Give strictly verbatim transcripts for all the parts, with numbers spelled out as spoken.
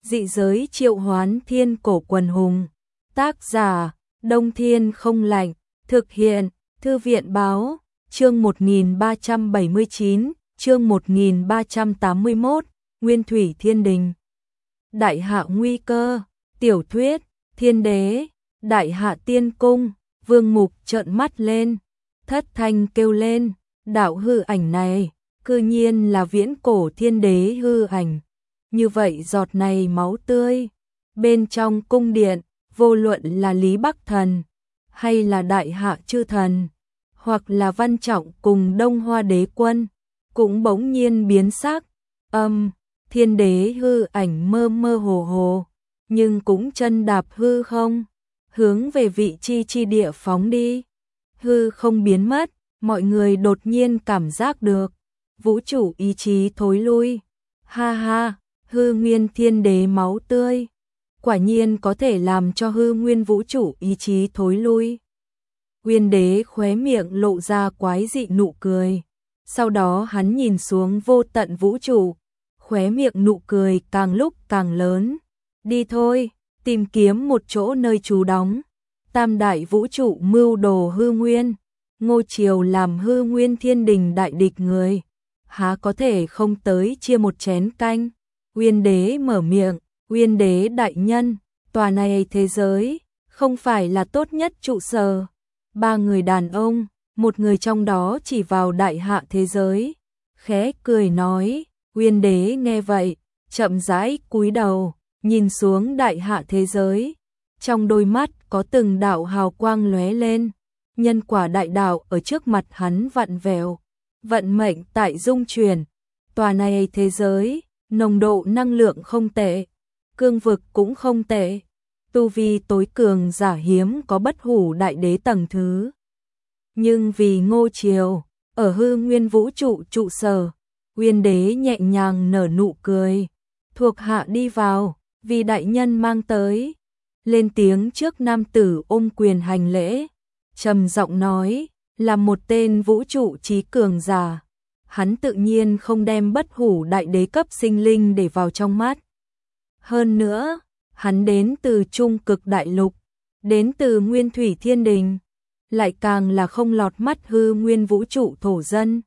Dị giới triệu hoán thiên cổ quần hùng. Tác giả, Đông Thiên không lạnh. Thực hiện, Thư viện báo, chương một nghìn ba trăm bảy mươi chín, chương một nghìn ba trăm tám mươi mốt, Nguyên Thủy Thiên Đình. Đại hạ nguy cơ, tiểu thuyết, thiên đế, đại hạ tiên cung, Vương Mục trợn mắt lên, thất thanh kêu lên, đạo hư ảnh này, cư nhiên là viễn cổ thiên đế hư ảnh. Như vậy giọt này máu tươi, bên trong cung điện, vô luận là Lý Bắc Thần, hay là đại hạ chư thần, hoặc là Văn Trọng cùng Đông Hoa đế quân, cũng bỗng nhiên biến sắc. Âm, thiên đế hư ảnh mơ mơ hồ hồ, nhưng cũng chân đạp hư không, hướng về vị chi chi địa phóng đi. Hư không biến mất, mọi người đột nhiên cảm giác được vũ trụ ý chí thối lui. Ha ha, hư nguyên thiên đế máu tươi, quả nhiên có thể làm cho hư nguyên vũ trụ ý chí thối lui. Nguyên đế khóe miệng lộ ra quái dị nụ cười, sau đó hắn nhìn xuống vô tận vũ trụ, khóe miệng nụ cười càng lúc càng lớn. Đi thôi, tìm kiếm một chỗ nơi trú đóng. Tam đại vũ trụ mưu đồ hư nguyên, Ngô Triều làm hư nguyên thiên đình đại địch người, há có thể không tới chia một chén canh. Nguyên đế mở miệng, Nguyên đế đại nhân, tòa này thế giới, không phải là tốt nhất trụ sở. Ba người đàn ông, một người trong đó chỉ vào đại hạ thế giới, khẽ cười nói. Nguyên đế nghe vậy, chậm rãi cúi đầu, nhìn xuống đại hạ thế giới, trong đôi mắt có từng đạo hào quang lóe lên, nhân quả đại đạo ở trước mặt hắn vặn vẹo, vận mệnh tại dung chuyển. Tòa này thế giới, nồng độ năng lượng không tệ, cương vực cũng không tệ, tu vi tối cường giả hiếm có bất hủ đại đế tầng thứ. Nhưng vì Ngô Triều, ở hư nguyên vũ trụ trụ sở, Nguyên đế nhẹ nhàng nở nụ cười, thuộc hạ đi vào, vì đại nhân mang tới. Lên tiếng trước nam tử ôm quyền hành lễ, trầm giọng nói, là một tên vũ trụ trí cường giả, hắn tự nhiên không đem bất hủ đại đế cấp sinh linh để vào trong mắt. Hơn nữa, hắn đến từ Trung Cực Đại Lục, đến từ Nguyên Thủy Thiên Đình, lại càng là không lọt mắt hư nguyên vũ trụ thổ dân.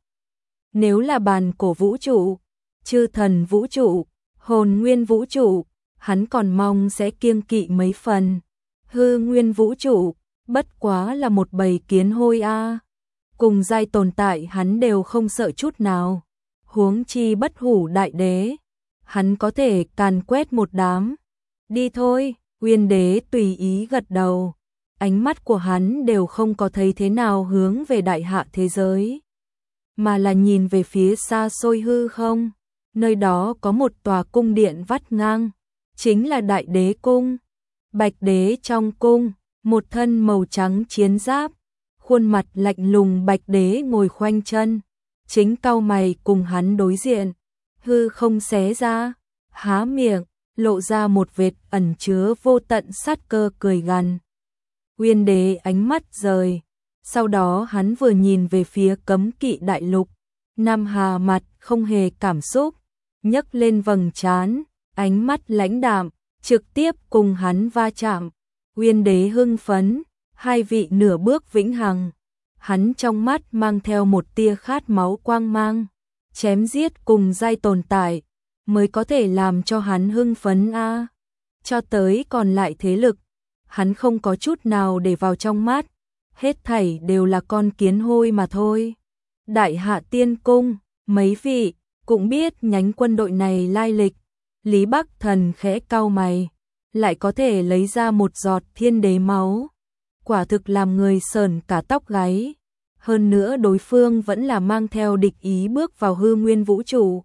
Nếu là bàn cổ vũ trụ, chư thần vũ trụ, hồn nguyên vũ trụ, hắn còn mong sẽ kiêng kỵ mấy phần. Hư nguyên vũ trụ, bất quá là một bầy kiến hôi a. À. Cùng giai tồn tại hắn đều không sợ chút nào. Huống chi bất hủ đại đế, hắn có thể càn quét một đám. Đi thôi, Nguyên đế tùy ý gật đầu. Ánh mắt của hắn đều không có thấy thế nào hướng về đại hạ thế giới, mà là nhìn về phía xa xôi hư không. Nơi đó có một tòa cung điện vắt ngang, chính là Đại Đế Cung. Bạch đế trong cung, một thân màu trắng chiến giáp, khuôn mặt lạnh lùng bạch đế ngồi khoanh chân, chính cau mày cùng hắn đối diện. Hư không xé ra, há miệng, lộ ra một vệt ẩn chứa vô tận sát cơ cười gằn. Nguyên đế ánh mắt rời, sau đó hắn vừa nhìn về phía cấm kỵ đại lục, Nam Hà mặt không hề cảm xúc, nhấc lên vầng trán, ánh mắt lãnh đạm, trực tiếp cùng hắn va chạm. Nguyên đế hưng phấn, hai vị nửa bước vĩnh hằng, hắn trong mắt mang theo một tia khát máu quang mang, chém giết cùng giai tồn tại, mới có thể làm cho hắn hưng phấn a. À. Cho tới còn lại thế lực, hắn không có chút nào để vào trong mắt, hết thảy đều là con kiến hôi mà thôi. Đại hạ tiên cung, mấy vị cũng biết nhánh quân đội này lai lịch. Lý Bắc Thần khẽ cau mày, lại có thể lấy ra một giọt thiên đế máu, quả thực làm người sởn cả tóc gáy. Hơn nữa đối phương vẫn là mang theo địch ý bước vào hư nguyên vũ trụ.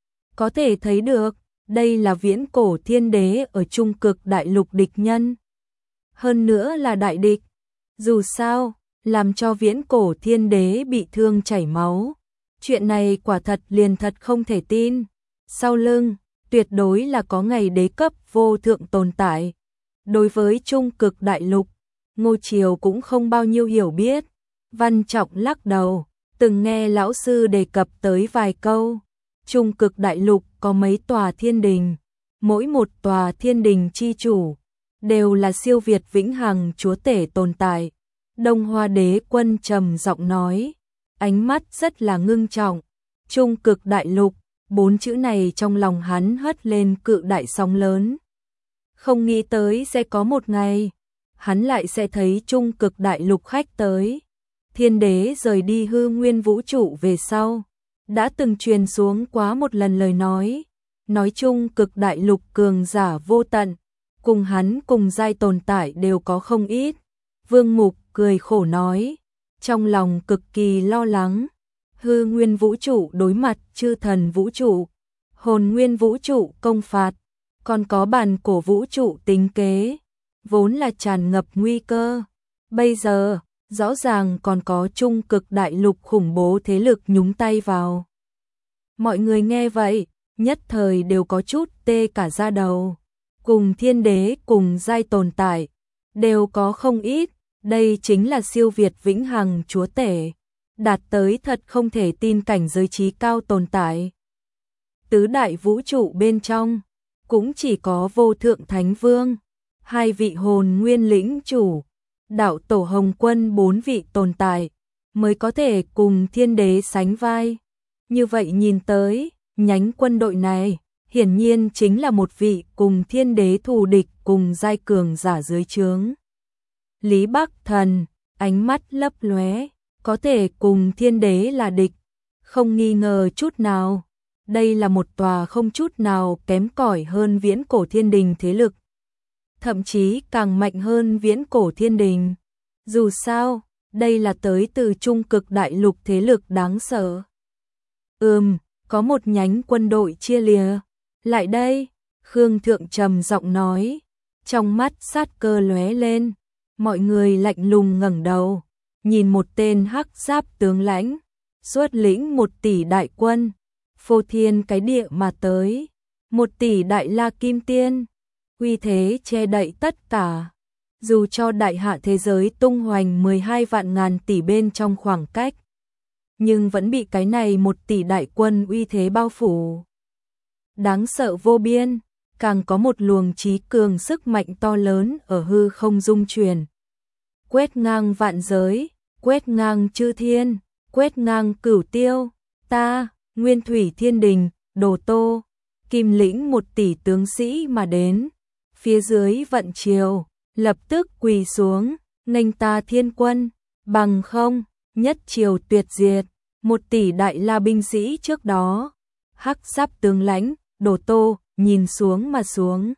Có thể thấy được, đây là viễn cổ thiên đế ở Trung Cực Đại Lục địch nhân. Hơn nữa là đại địch. Dù sao, làm cho viễn cổ thiên đế bị thương chảy máu, chuyện này quả thật liền thật không thể tin. Sau lưng, tuyệt đối là có ngày đế cấp vô thượng tồn tại. Đối với Trung Cực Đại Lục, Ngô Triều cũng không bao nhiêu hiểu biết. Văn Trọng lắc đầu, từng nghe lão sư đề cập tới vài câu. Trung Cực Đại Lục có mấy tòa thiên đình, mỗi một tòa thiên đình chi chủ đều là siêu việt vĩnh hằng chúa tể tồn tại. Đông Hoa Đế Quân trầm giọng nói, ánh mắt rất là ngưng trọng. Trung Cực Đại Lục, bốn chữ này trong lòng hắn hất lên cự đại sóng lớn. Không nghĩ tới sẽ có một ngày, hắn lại sẽ thấy Trung Cực Đại Lục khách tới. Thiên đế rời đi hư nguyên vũ trụ về sau, đã từng truyền xuống quá một lần lời nói, nói Trung Cực Đại Lục cường giả vô tận, cùng hắn cùng giai tồn tại đều có không ít. Vương Mục cười khổ nói, trong lòng cực kỳ lo lắng. Hư nguyên vũ trụ đối mặt chư thần vũ trụ, hồn nguyên vũ trụ công phạt, còn có bản cổ vũ trụ tính kế, vốn là tràn ngập nguy cơ. Bây giờ, rõ ràng còn có Trung Cực Đại Lục khủng bố thế lực nhúng tay vào. Mọi người nghe vậy, nhất thời đều có chút tê cả da đầu. Cùng thiên đế cùng giai tồn tại, đều có không ít, đây chính là siêu việt vĩnh hằng chúa tể, đạt tới thật không thể tin cảnh giới trí cao tồn tại. Tứ đại vũ trụ bên trong, cũng chỉ có vô thượng thánh vương, hai vị hồn nguyên lĩnh chủ, đạo tổ Hồng Quân bốn vị tồn tại, mới có thể cùng thiên đế sánh vai. Như vậy nhìn tới, nhánh quân đội này, hiển nhiên chính là một vị cùng thiên đế thù địch cùng giai cường giả dưới trướng. Lý Bắc Thần, ánh mắt lấp lóe, có thể cùng thiên đế là địch, không nghi ngờ chút nào. Đây là một tòa không chút nào kém cỏi hơn viễn cổ thiên đình thế lực. Thậm chí càng mạnh hơn viễn cổ thiên đình. Dù sao, đây là tới từ Trung Cực Đại Lục thế lực đáng sợ. Ừm, có một nhánh quân đội chia lìa. Lại đây, Khương Thượng trầm giọng nói, trong mắt sát cơ lóe lên. Mọi người lạnh lùng ngẩng đầu, nhìn một tên hắc giáp tướng lãnh, xuất lĩnh một tỷ đại quân, phô thiên cái địa mà tới, một tỷ đại la kim tiên, uy thế che đậy tất cả. Dù cho đại hạ thế giới tung hoành mười hai vạn ngàn tỷ bên trong khoảng cách, nhưng vẫn bị cái này một tỷ đại quân uy thế bao phủ. Đáng sợ vô biên, càng có một luồng trí cường sức mạnh to lớn ở hư không dung truyền. Quét ngang vạn giới, quét ngang chư thiên, quét ngang cửu tiêu, ta, Nguyên Thủy Thiên Đình, Đồ Tô, Kim lĩnh một tỷ tướng sĩ mà đến. Phía dưới vận triều, lập tức quỳ xuống, nghênh ta thiên quân, bằng không, nhất triều tuyệt diệt. Một tỷ đại la binh sĩ trước đó, hắc giáp tướng lãnh, Đồ Tô, nhìn xuống mà xuống.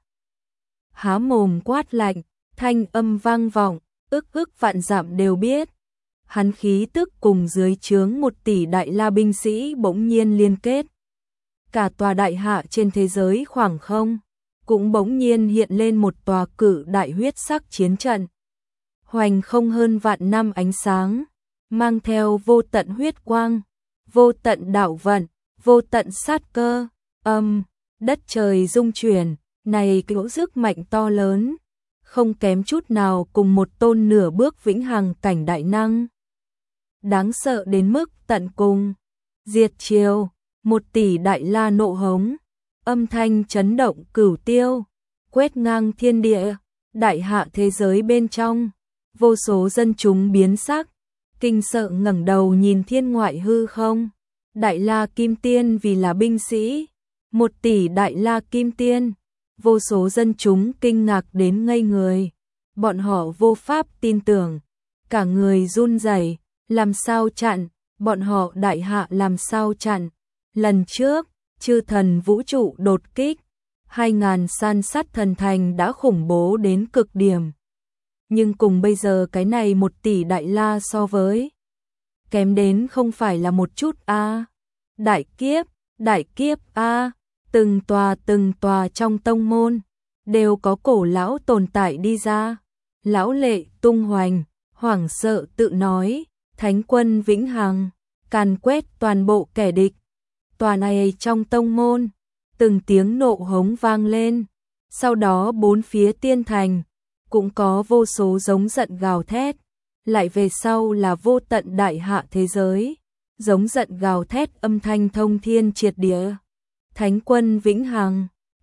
Há mồm quát lạnh, thanh âm vang vọng, ức ức vạn dặm đều biết. Hắn khí tức cùng dưới trướng một tỷ đại la binh sĩ bỗng nhiên liên kết. Cả tòa đại hạ trên thế giới khoảng không, cũng bỗng nhiên hiện lên một tòa cự đại huyết sắc chiến trận. Hoành không hơn vạn năm ánh sáng, mang theo vô tận huyết quang, vô tận đạo vận, vô tận sát cơ, âm, đất trời rung chuyển, này cỗ sức mạnh to lớn, không kém chút nào cùng một tôn nửa bước vĩnh hằng cảnh đại năng. Đáng sợ đến mức tận cùng, diệt triều, một tỷ đại la nộ hống, âm thanh chấn động cửu tiêu, quét ngang thiên địa, đại hạ thế giới bên trong, vô số dân chúng biến sắc, kinh sợ ngẩng đầu nhìn thiên ngoại hư không. Đại la kim tiên vì là binh sĩ, một tỷ đại la kim tiên, vô số dân chúng kinh ngạc đến ngây người, bọn họ vô pháp tin tưởng, cả người run rẩy, làm sao chặn, bọn họ đại hạ làm sao chặn. Lần trước, chư thần vũ trụ đột kích, hai ngàn san sát thần thành đã khủng bố đến cực điểm. Nhưng cùng bây giờ cái này một tỷ đại la so với, kém đến không phải là một chút a. À. Đại kiếp, đại kiếp a, à. Từng tòa từng tòa trong tông môn, đều có cổ lão tồn tại đi ra. Lão lệ tung hoành, hoảng sợ tự nói, thánh quân vĩnh hằng, càn quét toàn bộ kẻ địch. Tòa này trong tông môn, từng tiếng nộ hống vang lên, sau đó bốn phía tiên thành, cũng có vô số giống giận gào thét, lại về sau là vô tận đại hạ thế giới, giống giận gào thét âm thanh thông thiên triệt địa. Thánh quân vĩnh hằng,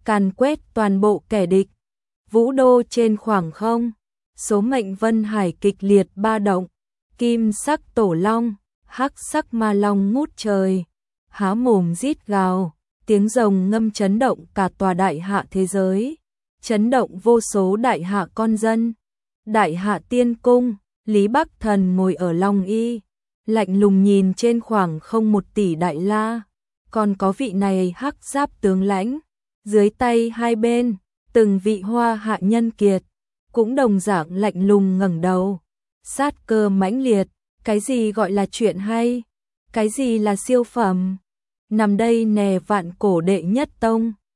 càn quét toàn bộ kẻ địch. Vũ đô trên khoảng không, số mệnh vân hải kịch liệt ba động, kim sắc tổ long, hắc sắc ma long ngút trời, há mồm rít gào, tiếng rồng ngâm chấn động cả tòa đại hạ thế giới, chấn động vô số đại hạ con dân. Đại hạ tiên cung, Lý Bắc Thần ngồi ở Long Y, lạnh lùng nhìn trên khoảng không một tỷ đại la, còn có vị này hắc giáp tướng lãnh, dưới tay hai bên, từng vị hoa hạ nhân kiệt, cũng đồng dạng lạnh lùng ngẩng đầu, sát cơ mãnh liệt, cái gì gọi là chuyện hay, cái gì là siêu phẩm, nằm đây nè vạn cổ đệ nhất tông,